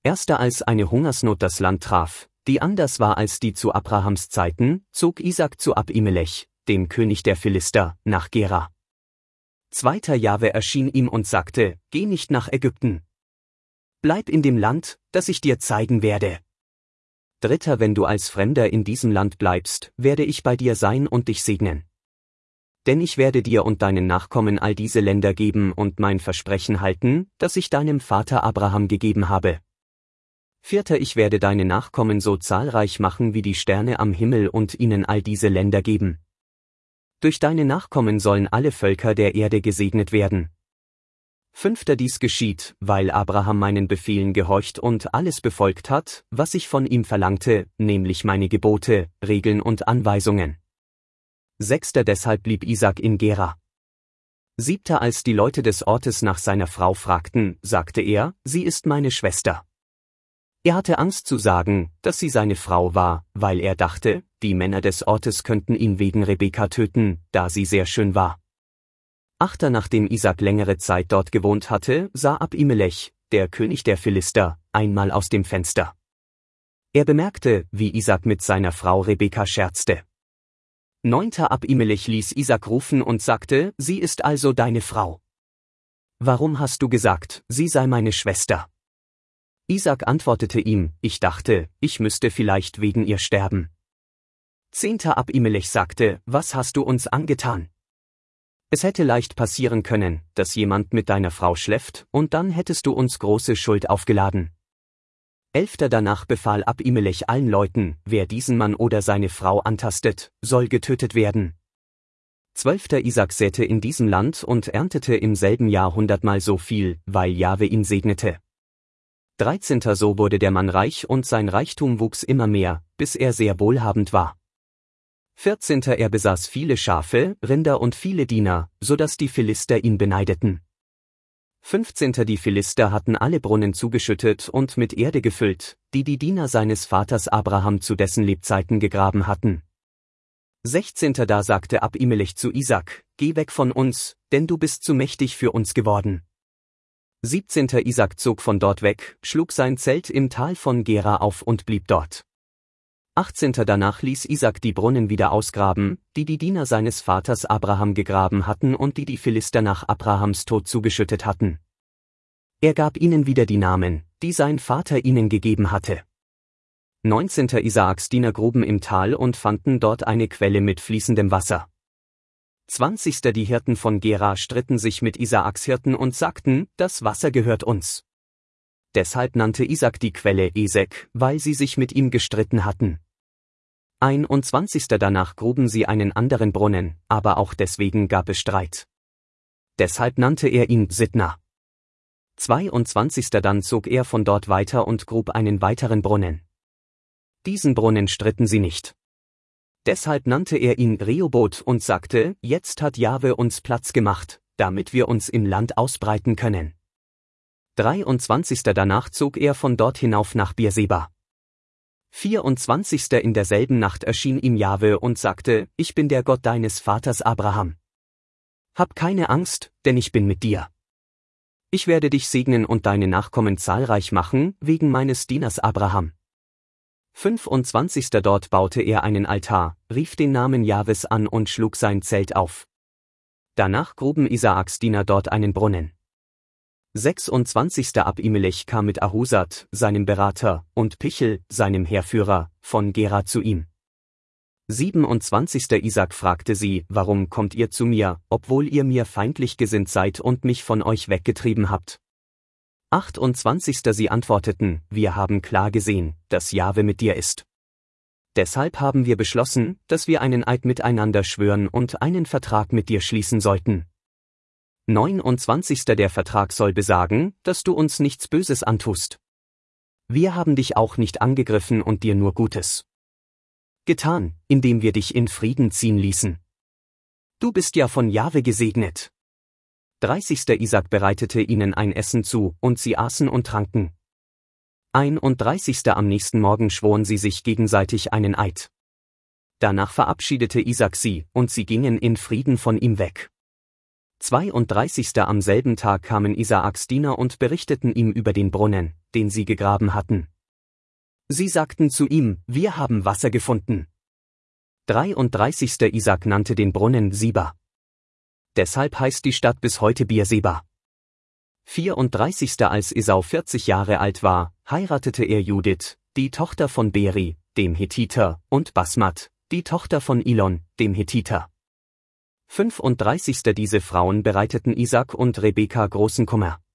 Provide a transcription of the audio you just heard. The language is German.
Erster als eine Hungersnot das Land traf, die anders war als die zu Abrahams Zeiten, zog Isaak zu Abimelech, dem König der Philister, nach Gera. Zweiter Jahwe erschien ihm und sagte, geh nicht nach Ägypten. Bleib in dem Land, das ich dir zeigen werde. Dritter, wenn du als Fremder in diesem Land bleibst, werde ich bei dir sein und dich segnen. Denn ich werde dir und deinen Nachkommen all diese Länder geben und mein Versprechen halten, das ich deinem Vater Abraham gegeben habe. Vierter, ich werde deine Nachkommen so zahlreich machen wie die Sterne am Himmel und ihnen all diese Länder geben. Durch deine Nachkommen sollen alle Völker der Erde gesegnet werden. Fünfter, dies geschieht, weil Abraham meinen Befehlen gehorcht und alles befolgt hat, was ich von ihm verlangte, nämlich meine Gebote, Regeln und Anweisungen. Sechster, deshalb blieb Isaak in Gera. Siebter, als die Leute des Ortes nach seiner Frau fragten, sagte er, sie ist meine Schwester. Er hatte Angst zu sagen, dass sie seine Frau war, weil er dachte, die Männer des Ortes könnten ihn wegen Rebekka töten, da sie sehr schön war. Achter, nachdem Isaak längere Zeit dort gewohnt hatte, sah Abimelech, der König der Philister, einmal aus dem Fenster. Er bemerkte, wie Isaak mit seiner Frau Rebekka scherzte. Neunter, Abimelech ließ Isaak rufen und sagte, sie ist also deine Frau. Warum hast du gesagt, sie sei meine Schwester? Isaak antwortete ihm, ich dachte, ich müsste vielleicht wegen ihr sterben. Zehnter, Abimelech sagte, was hast du uns angetan? Es hätte leicht passieren können, dass jemand mit deiner Frau schläft, und dann hättest du uns große Schuld aufgeladen. Elfter, danach befahl Abimelech allen Leuten, wer diesen Mann oder seine Frau antastet, soll getötet werden. Zwölfter, Isaak säte in diesem Land und erntete im selben Jahr 100-mal so viel, weil Jahwe ihn segnete. 13. So wurde der Mann reich und sein Reichtum wuchs immer mehr, bis er sehr wohlhabend war. 14. Er besaß viele Schafe, Rinder und viele Diener, so dass die Philister ihn beneideten. 15. Die Philister hatten alle Brunnen zugeschüttet und mit Erde gefüllt, die die Diener seines Vaters Abraham zu dessen Lebzeiten gegraben hatten. 16. Da sagte Abimelech zu Isaak, geh weg von uns, denn du bist zu mächtig für uns geworden. 17. Isaak zog von dort weg, schlug sein Zelt im Tal von Gera auf und blieb dort. 18. Danach ließ Isaak die Brunnen wieder ausgraben, die die Diener seines Vaters Abraham gegraben hatten und die die Philister nach Abrahams Tod zugeschüttet hatten. Er gab ihnen wieder die Namen, die sein Vater ihnen gegeben hatte. 19. Isaaks Diener gruben im Tal und fanden dort eine Quelle mit fließendem Wasser. 20. Die Hirten von Gera stritten sich mit Isaaks Hirten und sagten, das Wasser gehört uns. Deshalb nannte Isaak die Quelle Esek, weil sie sich mit ihm gestritten hatten. 21. Danach gruben sie einen anderen Brunnen, aber auch deswegen gab es Streit. Deshalb nannte er ihn Sitna. 22. Dann zog er von dort weiter und grub einen weiteren Brunnen. Diesen Brunnen stritten sie nicht. Deshalb nannte er ihn Rehoboth und sagte, jetzt hat Jahwe uns Platz gemacht, damit wir uns im Land ausbreiten können. 23. Danach zog er von dort hinauf nach Beerseba. 24. In derselben Nacht erschien ihm Jahwe und sagte, ich bin der Gott deines Vaters Abraham. Hab keine Angst, denn ich bin mit dir. Ich werde dich segnen und deine Nachkommen zahlreich machen, wegen meines Dieners Abraham. 25. Dort baute er einen Altar, rief den Namen Jahwes an und schlug sein Zelt auf. Danach gruben Isaaks Diener dort einen Brunnen. 26. Abimelech kam mit Ahusat, seinem Berater, und Pichel, seinem Heerführer, von Gera zu ihm. 27. Isaak fragte sie, warum kommt ihr zu mir, obwohl ihr mir feindlich gesinnt seid und mich von euch weggetrieben habt? 28. Sie antworteten, wir haben klar gesehen, dass Jahwe mit dir ist. Deshalb haben wir beschlossen, dass wir einen Eid miteinander schwören und einen Vertrag mit dir schließen sollten. 29. Der Vertrag soll besagen, dass du uns nichts Böses antust. Wir haben dich auch nicht angegriffen und dir nur Gutes getan, indem wir dich in Frieden ziehen ließen. Du bist ja von Jahwe gesegnet. 30. Isaak bereitete ihnen ein Essen zu, und sie aßen und tranken. 31. Am nächsten Morgen schworen sie sich gegenseitig einen Eid. Danach verabschiedete Isaak sie, und sie gingen in Frieden von ihm weg. 32. Am selben Tag kamen Isaaks Diener und berichteten ihm über den Brunnen, den sie gegraben hatten. Sie sagten zu ihm, wir haben Wasser gefunden. 33. Isaak nannte den Brunnen Siba. Deshalb heißt die Stadt bis heute Beerseba. 34. Als Esau 40 Jahre alt war, heiratete er Judith, die Tochter von Beri, dem Hethiter, und Basmat, die Tochter von Elon, dem Hethiter. 35. Diese Frauen bereiteten Isaak und Rebekka großen Kummer.